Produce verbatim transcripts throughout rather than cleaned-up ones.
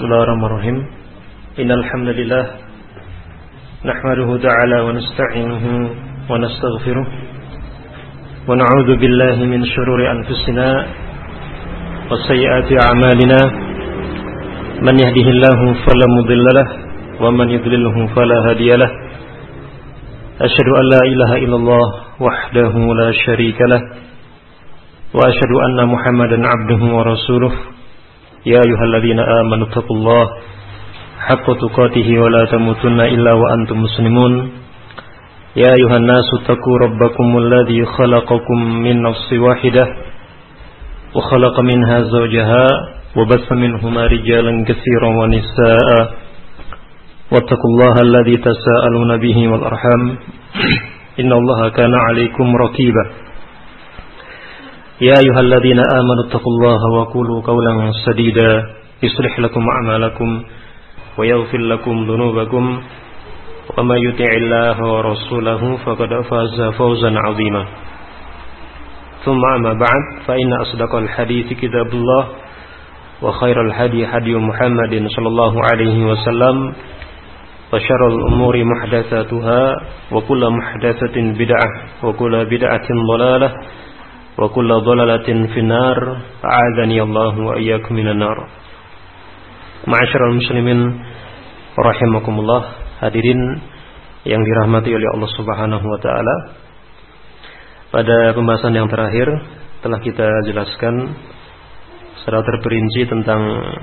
Bismillahirrahmanirrahim. Innal hamdalillah nahmaduhu ta'ala wa nasta'inuhu wa nastaghfiruh wa na'udzu billahi min shururi anfusina wa sayyiati a'malina. Man yahdihillahu fala mudilla lahu wa man yudlilhu fala hadiya lahu. Asyhadu an la ilaha illallah wahdahu la syarika lahu wa asyhadu anna Muhammadan 'abduhu wa rasuluh. Ya ayyuhalladzina amanu taqullaha haqqa tuqatih wa la tamutunna illa wa antum muslimun. Ya ayyuhan nasu taqu rabbakumul ladzi khalaqakum min nafsin wahidah wa khalaqa minha zawjaha wa bassa minhuma rijalan katsiran wa nisaa'a wattaqullaha alladzi tasaaluna bihi wal arham innallaha kana 'alaikum raqiba. Ya ayyuhalladzina amanu taqullaha wa qulu qawlan sadida yuslih lakum a'malakum wa yaghfir lakum dhunubakum wa may yuti'illaha wa rasulahu faqad faza fawzan 'azima. Tsumma amma ba'd, fa inna asdaqal hadithi kitabullah wa khairal hadi hadi Muhammadin sallallahu alaihi wasallam wa syarrul umuri muhdatsatuha wa kullu muhdatsatin bid'ah wa kullu bid'atin dhalalah wa kullu dhalalatin finnar. A'adzani Allah wa iyyakum minan nar. Ma'asyiral muslimin rahimakumullah, hadirin yang dirahmati oleh Allah Subhanahu wa taala. Pada pembahasan yang terakhir telah kita jelaskan secara terperinci tentang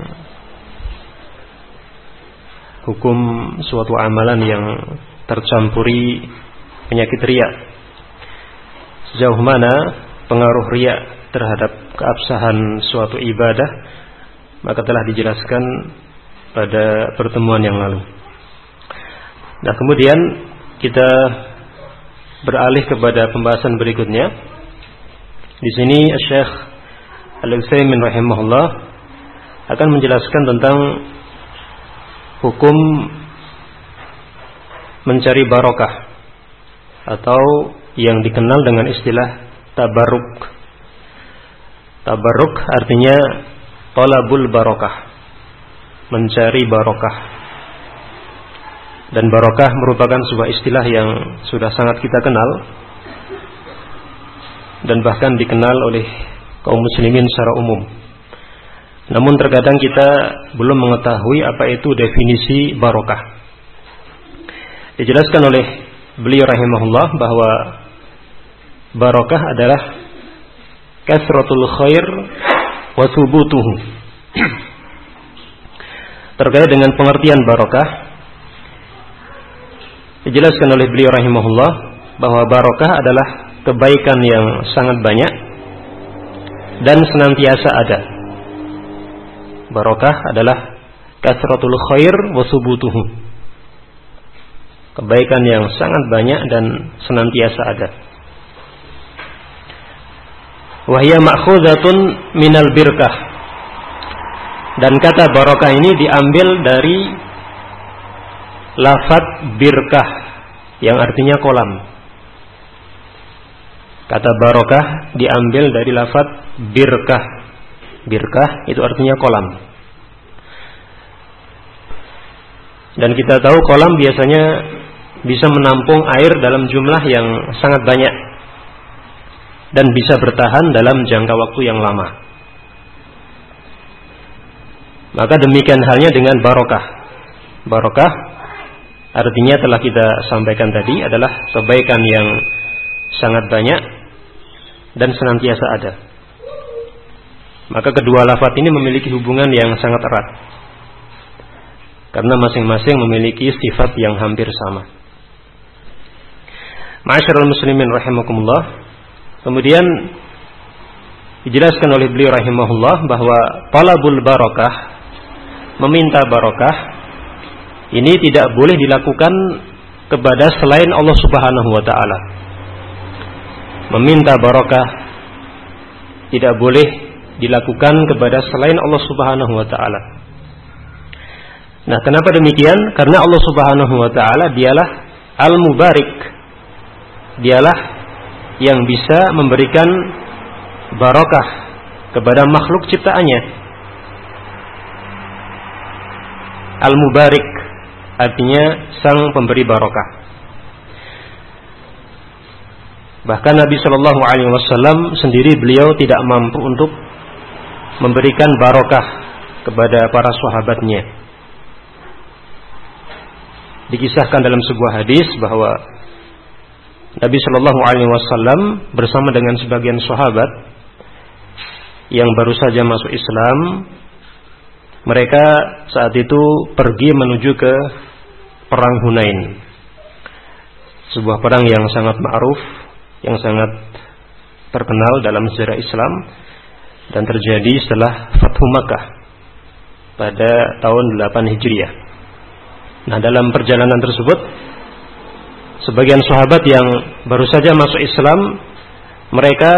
hukum suatu amalan yang tercampuri penyakit riya. Sejauh mana pengaruh riya terhadap keabsahan suatu ibadah, maka telah dijelaskan pada pertemuan yang lalu. Nah, kemudian kita beralih kepada pembahasan berikutnya. Di sini Syekh Al-Utsaimin rahimahullah akan menjelaskan tentang hukum mencari barokah atau yang dikenal dengan istilah tabarruk. Tabarruk artinya talabul barokah, mencari barokah. Dan barokah merupakan sebuah istilah yang sudah sangat kita kenal dan bahkan dikenal oleh kaum muslimin secara umum. Namun terkadang kita belum mengetahui apa itu definisi barokah. Dijelaskan oleh beliau rahimahullah bahwa barokah adalah kasratul khair wa thubutuhu. Terkait dengan pengertian barokah, dijelaskan oleh beliau rahimahullah bahwa barokah adalah kebaikan yang sangat banyak dan senantiasa ada. Barokah adalah kasratul khair wa thubutuhu, kebaikan yang sangat banyak dan senantiasa ada. Wahya ma'khuzatun minal birkah, dan kata barokah ini diambil dari lafaz birkah yang artinya kolam. Kata barokah diambil dari lafaz birkah. Birkah itu artinya kolam. Dan kita tahu kolam biasanya bisa menampung air dalam jumlah yang sangat banyak dan bisa bertahan dalam jangka waktu yang lama. Maka demikian halnya dengan barokah. Barokah artinya telah kita sampaikan tadi adalah kebaikan yang sangat banyak dan senantiasa ada. Maka kedua lafaz ini memiliki hubungan yang sangat erat, karena masing-masing memiliki sifat yang hampir sama. Ma'asyiral muslimin rahimakumullah. Kemudian dijelaskan oleh beliau rahimahullah bahwa talabul barokah, meminta barokah, ini tidak boleh dilakukan kepada selain Allah Subhanahu wa taala. Meminta barokah tidak boleh dilakukan kepada selain Allah Subhanahu wa taala. Nah, kenapa demikian? Karena Allah Subhanahu wa taala dialah Al-Mubarik. Dialah yang bisa memberikan barokah kepada makhluk ciptaannya. al-mubarik, artinya sang pemberi barokah. Bahkan Nabi Shallallahu Alaihi Wasallam sendiri beliau tidak mampu untuk memberikan barokah kepada para sahabatnya. Dikisahkan dalam sebuah hadis bahwa Nabi Shallallahu Alaihi Wasallam bersama dengan sebagian sahabat yang baru saja masuk Islam, mereka saat itu pergi menuju ke perang Hunain, sebuah perang yang sangat ma'ruf, yang sangat terkenal dalam sejarah Islam dan terjadi setelah Fathu Makkah pada tahun delapan Hijriah. Nah, dalam perjalanan tersebut sebagian sahabat yang baru saja masuk Islam, mereka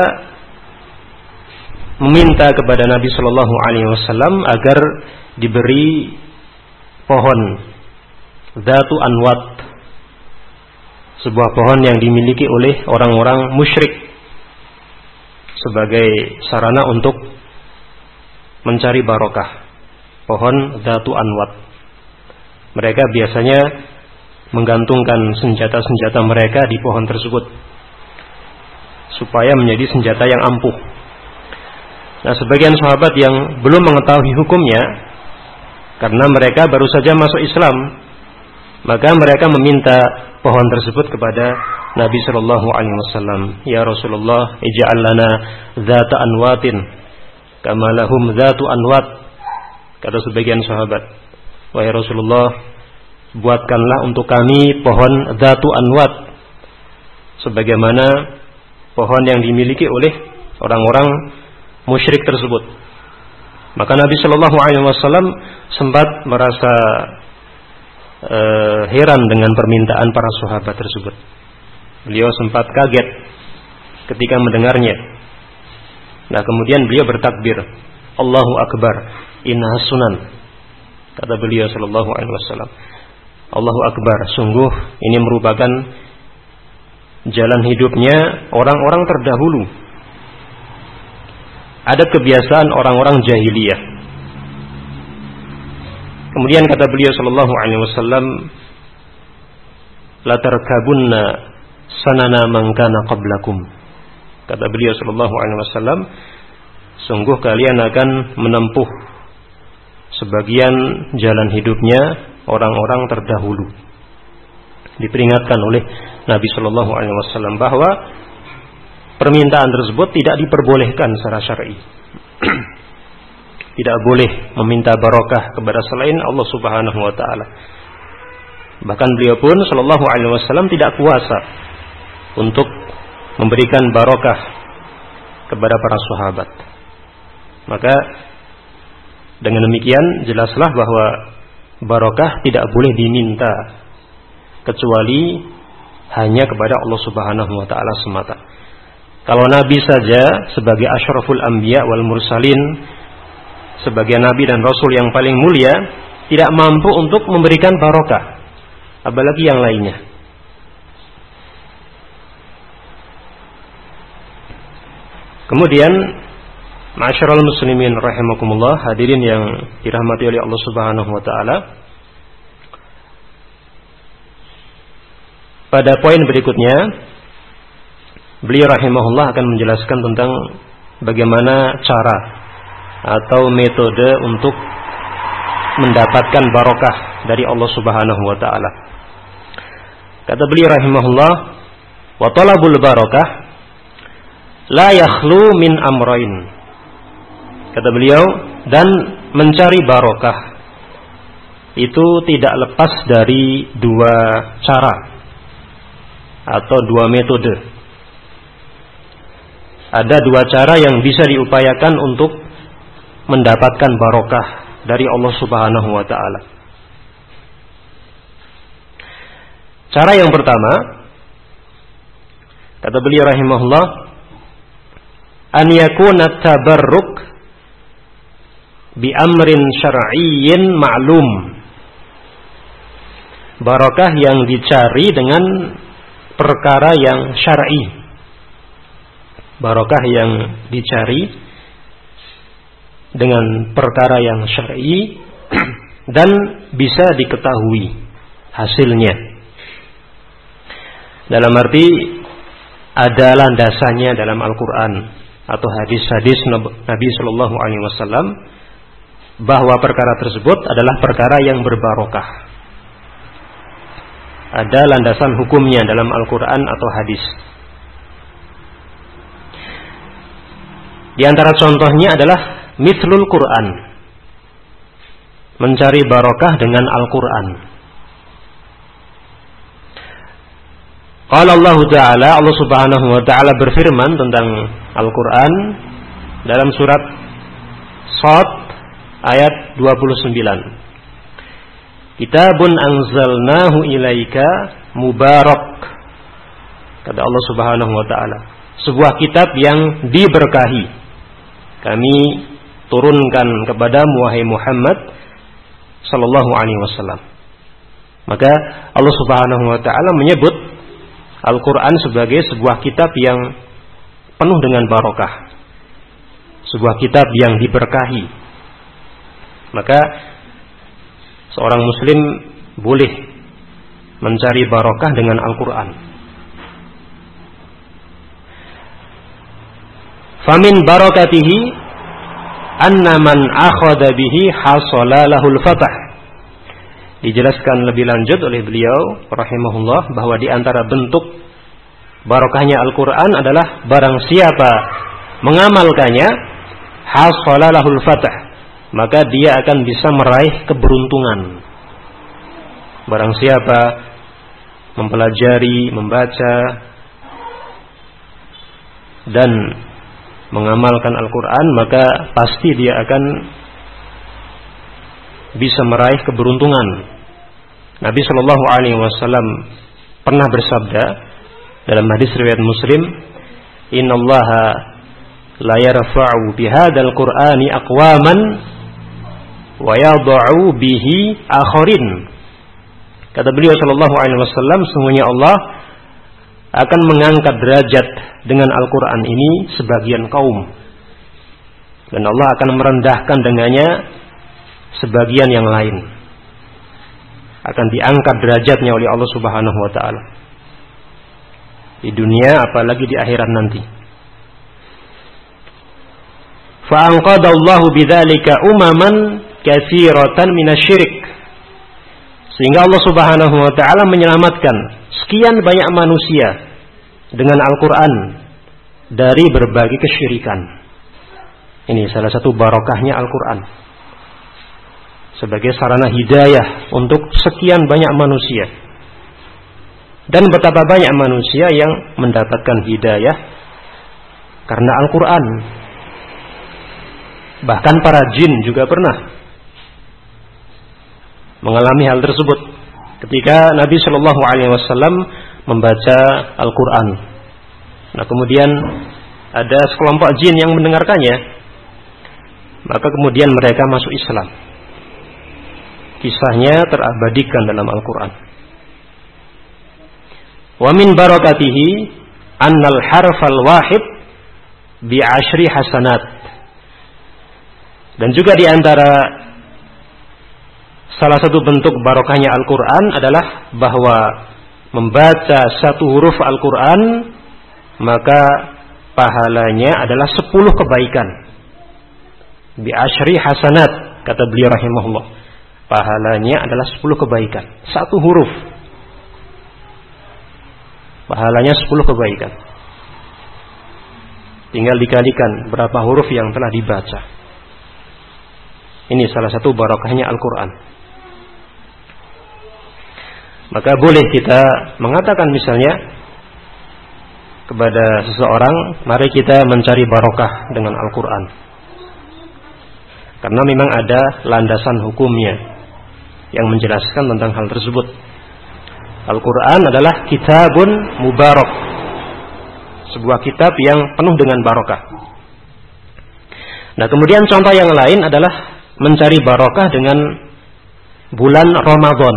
meminta kepada Nabi Shallallahu Alaihi Wasallam agar diberi pohon Dzatu Anwat, sebuah pohon yang dimiliki oleh orang-orang musyrik sebagai sarana untuk mencari barokah. Pohon Dzatu Anwat. Mereka biasanya menggantungkan senjata-senjata mereka di pohon tersebut supaya menjadi senjata yang ampuh. Nah, sebagian sahabat yang belum mengetahui hukumnya karena mereka baru saja masuk Islam, maka mereka meminta pohon tersebut kepada Nabi Shallallahu Alaihi Wasallam. Ya Rasulullah, ij'al lana dzata anwatin kama lahum dzatu anwat. Kata sebagian sahabat, wahai Rasulullah, buatkanlah untuk kami pohon dzatu anwat sebagaimana pohon yang dimiliki oleh orang-orang musyrik tersebut. Maka Nabi Shallallahu Alaihi Wasallam sempat merasa uh, heran dengan permintaan para sahabat tersebut. Beliau sempat kaget ketika mendengarnya. Nah, kemudian beliau bertakbir, Allahu Akbar, innaha sunan. Kata beliau Shallallahu Alaihi Wasallam, Allahu Akbar, sungguh ini merupakan jalan hidupnya orang-orang terdahulu. Ada kebiasaan orang-orang jahiliyah. Kemudian kata beliau Shallallahu Alaihi Wasallam, la tarkabunna sanana man kana qablakum. Kata beliau Shallallahu Alaihi Wasallam, sungguh kalian akan menempuh sebagian jalan hidupnya orang-orang terdahulu. Diperingatkan oleh Nabi Shallallahu Alaihi Wasallam bahwa permintaan tersebut tidak diperbolehkan secara syar'i. Tidak boleh meminta barokah kepada selain Allah Subhanahu wa taala. Bahkan beliau pun Shallallahu Alaihi Wasallam tidak kuasa untuk memberikan barokah kepada para sahabat. Maka dengan demikian jelaslah bahwa barokah tidak boleh diminta kecuali hanya kepada Allah Subhanahu wa taala semata. Kalau Nabi saja sebagai asyraful anbiya wal mursalin, sebagai Nabi dan Rasul yang paling mulia, tidak mampu untuk memberikan barokah, apalagi yang lainnya. Kemudian, ma'asyiral muslimin rahimakumullah, hadirin yang dirahmati oleh Allah Subhanahu wa taala, pada poin berikutnya beliau rahimahullah akan menjelaskan tentang bagaimana cara atau metode untuk mendapatkan barokah dari Allah Subhanahu wa taala. Kata beliau rahimahullah, wa talabul barokah la yakhlu min amrayn. Kata beliau, dan mencari barokah itu tidak lepas dari dua cara atau dua metode. Ada dua cara yang bisa diupayakan untuk mendapatkan barokah dari Allah Subhanahu wa taala. Cara yang pertama, kata beliau rahimahullah, an yakuna tabarruk bi amrin syar'iyyin ma'lum. Barokah yang dicari dengan perkara yang syar'i. Barokah yang dicari dengan perkara yang syar'i dan bisa diketahui hasilnya. Dalam arti ada landasannya dalam Al-Quran atau hadis-hadis Nabi Shallallahu Alaihi Wasallam bahwa perkara tersebut adalah perkara yang berbarokah. Ada landasan hukumnya dalam Al-Quran atau hadis. Di antara contohnya adalah mithlul Quran, mencari barokah dengan Al-Quran. Qala Allah Ta'ala, Allah Subhanahu wa Ta'ala berfirman tentang Al-Quran dalam surat Shad ayat dua puluh sembilan. Kitabun anzalnahu ilaika mubarak, kata Allah Subhanahu wa Ta'ala, sebuah kitab yang diberkahi kami turunkan kepadamu wahai Muhammad sallallahu alaihi wasallam. Maka Allah Subhanahu wa Ta'ala menyebut Al-Quran sebagai sebuah kitab yang penuh dengan barokah, sebuah kitab yang diberkahi. Maka seorang muslim boleh mencari barokah dengan Al-Quran. Famin barakatihi anna man akhadha bihi hasala lahul fatah. Dijelaskan lebih lanjut oleh beliau rahimahullah bahwa di antara bentuk barokahnya Al-Quran adalah barang siapa mengamalkannya hasala lahul fatah, maka dia akan bisa meraih keberuntungan. Barang siapa mempelajari, membaca dan mengamalkan Al-Quran, maka pasti dia akan bisa meraih keberuntungan. Nabi Shallallahu Alaihi Wasallam pernah bersabda dalam hadis riwayat Muslim, Innallaha la yarfa'u bihadzal Qur'ani aqwaman wa yadha'u bihi akharin. Kata beliau Shallallahu Alaihi Wasallam, sesungguhnya Allah akan mengangkat derajat dengan Al-Quran ini sebagian kaum, dan Allah akan merendahkan dengannya sebagian yang lain. Akan diangkat derajatnya oleh Allah Subhanahu wa Ta'ala di dunia, apalagi di akhirat nanti. Fa'anqadallahu bidzalika umaman katsiratan minasyirik, sehingga Allah Subhanahu wa Ta'ala menyelamatkan sekian banyak manusia dengan Al-Quran dari berbagai kesyirikan. Ini salah satu barokahnya Al-Quran sebagai sarana hidayah untuk sekian banyak manusia. Dan betapa banyak manusia yang mendapatkan hidayah karena Al-Quran. Bahkan para jin juga pernah mengalami hal tersebut ketika Nabi Shallallahu Alaihi Wasallam membaca Al-Quran. Nah, kemudian ada sekelompok jin yang mendengarkannya, maka kemudian mereka masuk Islam. Kisahnya terabadikan dalam Al-Quran. Wa min barakatihi annal harfal wahid bi ashri hasanat. Dan juga di antara salah satu bentuk barokahnya Al-Quran adalah bahwa membaca satu huruf Al-Quran maka pahalanya adalah sepuluh kebaikan. Bi ashri hasanat, kata beliau rahimahullah. Pahalanya adalah sepuluh kebaikan. Satu huruf pahalanya sepuluh kebaikan. Tinggal dikalikan berapa huruf yang telah dibaca. Ini salah satu barokahnya Al-Quran. Maka boleh kita mengatakan misalnya kepada seseorang, mari kita mencari barokah dengan Al-Quran, karena memang ada landasan hukumnya yang menjelaskan tentang hal tersebut. Al-Quran adalah kitabun mubarak, sebuah kitab yang penuh dengan barokah. Nah, kemudian contoh yang lain adalah mencari barokah dengan bulan Ramadan.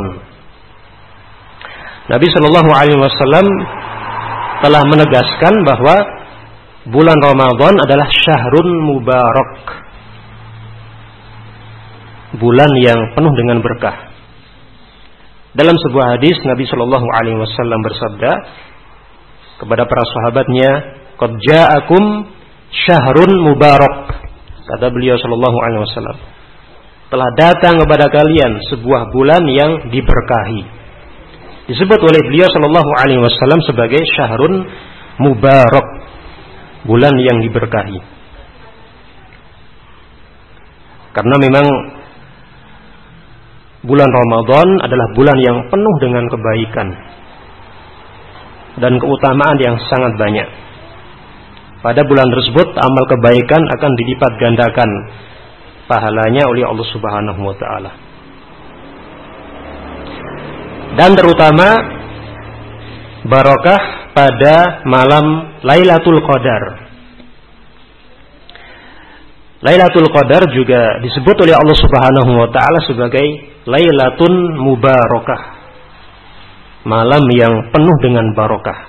Nabi Shallallahu Alaihi Wasallam telah menegaskan bahwa bulan Ramadan adalah syahrun mubarak, bulan yang penuh dengan berkah. Dalam sebuah hadis Nabi Shallallahu Alaihi Wasallam bersabda kepada para sahabatnya, "Qad ja'akum syahrun mubarak." Kata beliau Shallallahu Alaihi Wasallam, telah datang kepada kalian sebuah bulan yang diberkahi. Disebut oleh beliau Shallallahu Alaihi Wasallam sebagai syahrun mubarak, bulan yang diberkahi. Karena memang bulan Ramadan adalah bulan yang penuh dengan kebaikan dan keutamaan yang sangat banyak. Pada bulan tersebut amal kebaikan akan dilipat gandakan pahalanya oleh Allah Subhanahu wa taala. Dan terutama barokah pada malam Lailatul Qadar. Lailatul Qadar juga disebut oleh Allah Subhanahu wa taala sebagai Lailatun Mubarakah, malam yang penuh dengan barokah.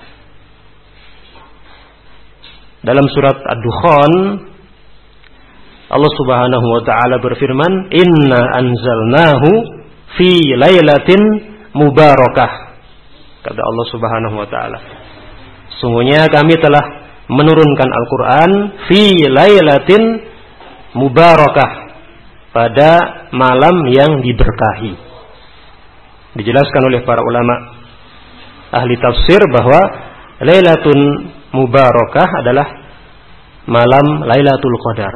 Dalam surat Ad-Dukhan Allah Subhanahu wa taala berfirman, "Inna anzalnahu fi lailatin mubarakah." Kata Allah Subhanahu wa taala, sungguhnya kami telah menurunkan Al-Qur'an fi lailatin mubarakah, pada malam yang diberkahi. Dijelaskan oleh para ulama ahli tafsir bahwa Lailatun Mubarakah adalah malam Lailatul Qadar.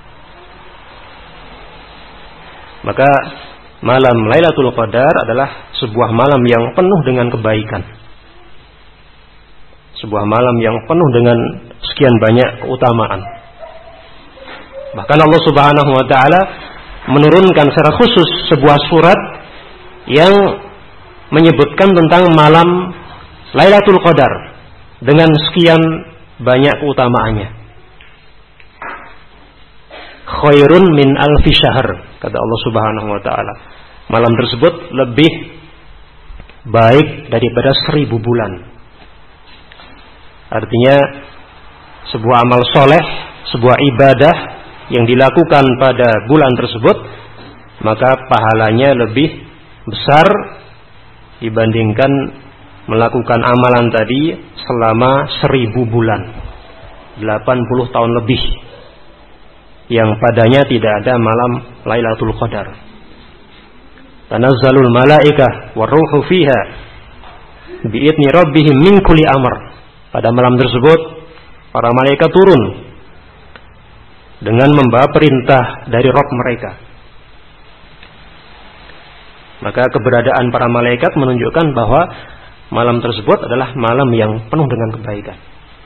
Maka malam Lailatul Qadar adalah sebuah malam yang penuh dengan kebaikan, sebuah malam yang penuh dengan sekian banyak keutamaan. Bahkan Allah Subhanahu wa taala menurunkan secara khusus sebuah surat yang menyebutkan tentang malam Lailatul Qadar dengan sekian banyak keutamaannya. Khairun min alfi syahr, kata Allah Subhanahu wa taala. Malam tersebut lebih baik daripada seribu bulan. Artinya sebuah amal soleh, sebuah ibadah yang dilakukan pada bulan tersebut, maka pahalanya lebih besar dibandingkan melakukan amalan tadi selama seribu bulan, delapan puluh tahun lebih, yang padanya tidak ada malam Lailatul Qadar. Tanazzalul malaikah waruhu fiha biidni rabbihim min kulli amr. Pada malam tersebut para malaikat turun dengan membawa perintah dari Rabb mereka. Maka keberadaan para malaikat menunjukkan bahwa malam tersebut adalah malam yang penuh dengan kebaikan.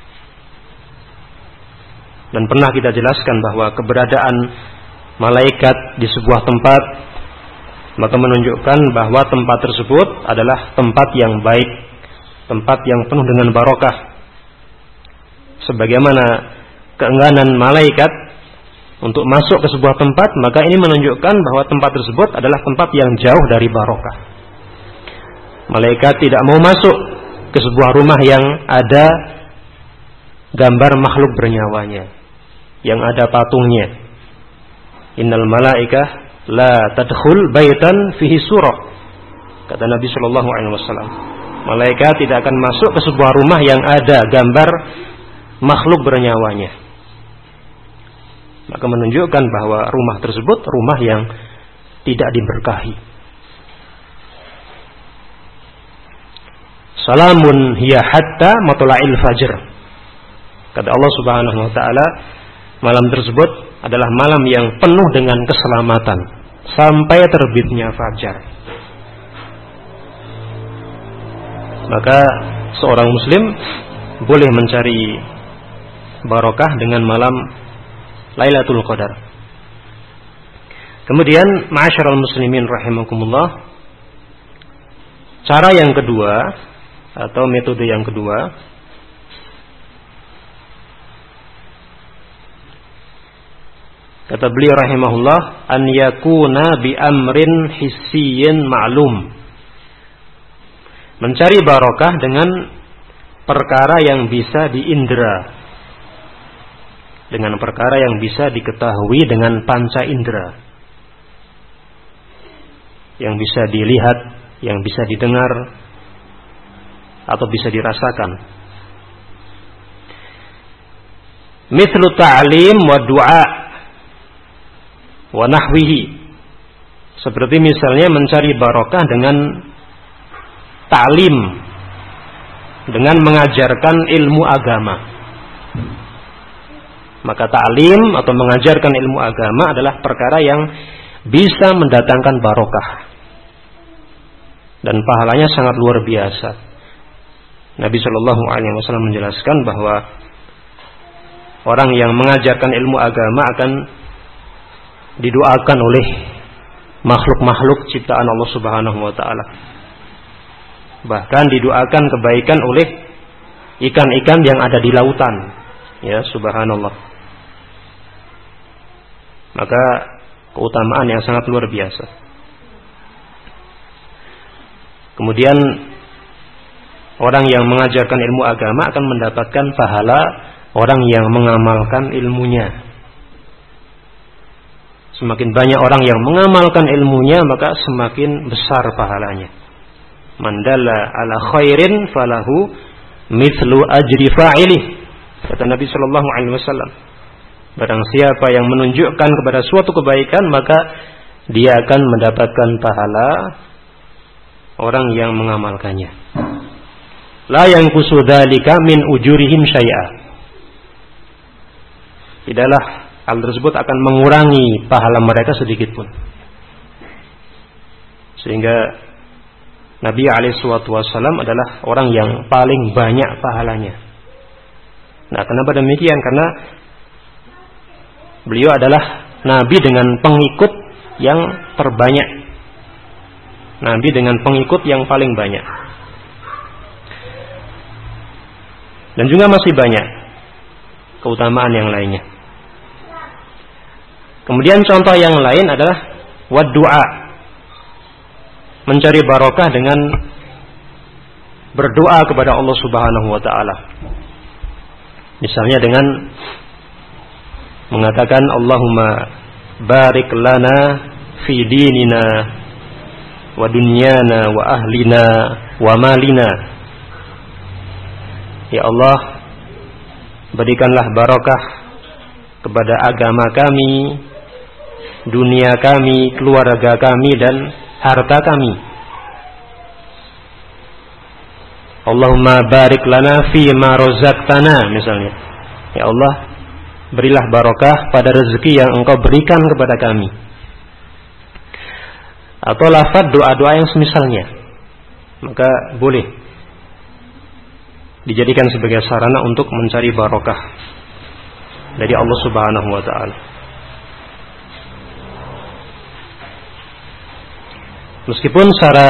Dan pernah kita jelaskan bahwa keberadaan malaikat di sebuah tempat, maka menunjukkan bahwa tempat tersebut adalah tempat yang baik, tempat yang penuh dengan barokah. Sebagaimana keengganan malaikat untuk masuk ke sebuah tempat, maka ini menunjukkan bahwa tempat tersebut adalah tempat yang jauh dari barokah. Malaikat tidak mau masuk ke sebuah rumah yang ada gambar makhluk bernyawanya, yang ada patungnya. Innal malaikah la tadkhul baitan fihi surah, kata Nabi Shallallahu Alaihi Wasallam. Malaikat tidak akan masuk ke sebuah rumah yang ada gambar makhluk bernyawanya. Maka menunjukkan bahwa rumah tersebut rumah yang tidak diberkahi. Salamun hiya hatta matla'il fajr. Kata Allah Subhanahu wa taala, malam tersebut adalah malam yang penuh dengan keselamatan sampai terbitnya fajar. Maka seorang muslim boleh mencari barokah dengan malam Lailatul Qadar. Kemudian ma'asyiral muslimin rahimakumullah, cara yang kedua atau metode yang kedua, kata beliau rahimahullah, an yakuna bi amrin hissiyyin ma'lum. Mencari barokah dengan perkara yang bisa diindra, dengan perkara yang bisa diketahui dengan panca indera. yang bisa dilihat, yang bisa didengar, atau bisa dirasakan. Mithlu ta'lim wa du'a wa nahwihi. Seperti misalnya mencari barokah dengan ta'lim, dengan mengajarkan ilmu agama. Maka ta'lim atau mengajarkan ilmu agama adalah perkara yang bisa mendatangkan barokah, dan pahalanya sangat luar biasa. Nabi Shallallahu Alaihi Wasallam menjelaskan bahwa orang yang mengajarkan ilmu agama akan didoakan oleh makhluk-makhluk ciptaan Allah Subhanahu Wa Taala. Bahkan didoakan kebaikan oleh ikan-ikan yang ada di lautan. Ya, subhanallah. Maka keutamaan yang sangat luar biasa. Kemudian orang yang mengajarkan ilmu agama akan mendapatkan pahala orang yang mengamalkan ilmunya. Semakin banyak orang yang mengamalkan ilmunya, maka semakin besar pahalanya. Man dalla ala khairin falahu mithlu ajri fa'ilih. Kata Nabi sallallahu alaihi wasallam, barang siapa yang menunjukkan kepada suatu kebaikan, maka dia akan mendapatkan pahala orang yang mengamalkannya. La yanqusu dzalika min ujurihim syai'a. Tidaklah hal tersebut akan mengurangi pahala mereka sedikit pun. Sehingga Nabi alaihi wasallam adalah orang yang paling banyak pahalanya. Nah, kenapa demikian? Karena beliau adalah Nabi dengan pengikut yang terbanyak. Nabi dengan pengikut yang paling banyak. Dan juga masih banyak keutamaan yang lainnya. Kemudian contoh yang lain adalah wad-du'a. Mencari barokah dengan berdoa kepada Allah Subhanahu wa taala. Misalnya dengan mengatakan Allahumma barik lana fi dinina wa dunyana wa ahlina wa malina. Ya Allah, berikanlah barokah kepada agama kami, dunia kami, keluarga kami, dan harta kami. Allahumma barik lana fi ma razaqtana, misalnya. Ya Allah, berilah barokah pada rezeki yang Engkau berikan kepada kami. Atau lafaz doa-doa yang semisalnya. Maka boleh dijadikan sebagai sarana untuk mencari barokah dari Allah Subhanahu wa taala. Meskipun secara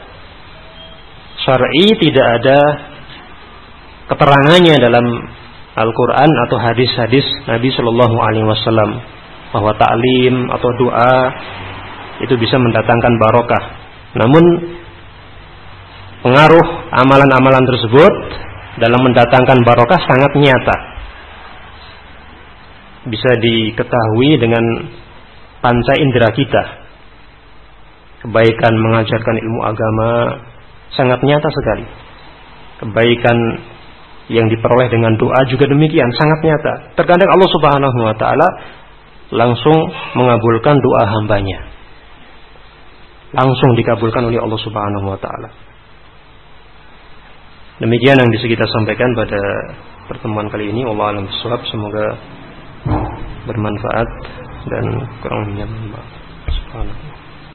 syar'i tidak ada keterangannya dalam Al-Quran atau hadis-hadis Nabi Shallallahu Alaihi Wasallam bahwa ta'lim atau doa itu bisa mendatangkan barokah. Namun pengaruh amalan-amalan tersebut dalam mendatangkan barokah sangat nyata, bisa diketahui dengan panca indera kita. Kebaikan mengajarkan ilmu agama sangat nyata sekali. Kebaikan yang diperoleh dengan doa juga demikian, sangat nyata. Terkadang Allah Subhanahu wa taala langsung mengabulkan doa hambanya, langsung dikabulkan oleh Allah Subhanahu wa taala. Demikian yang bisa kita sampaikan pada pertemuan kali ini. Wallahu a'lam bishawab. Semoga bermanfaat dan kurang lebihnya. Subhanallah.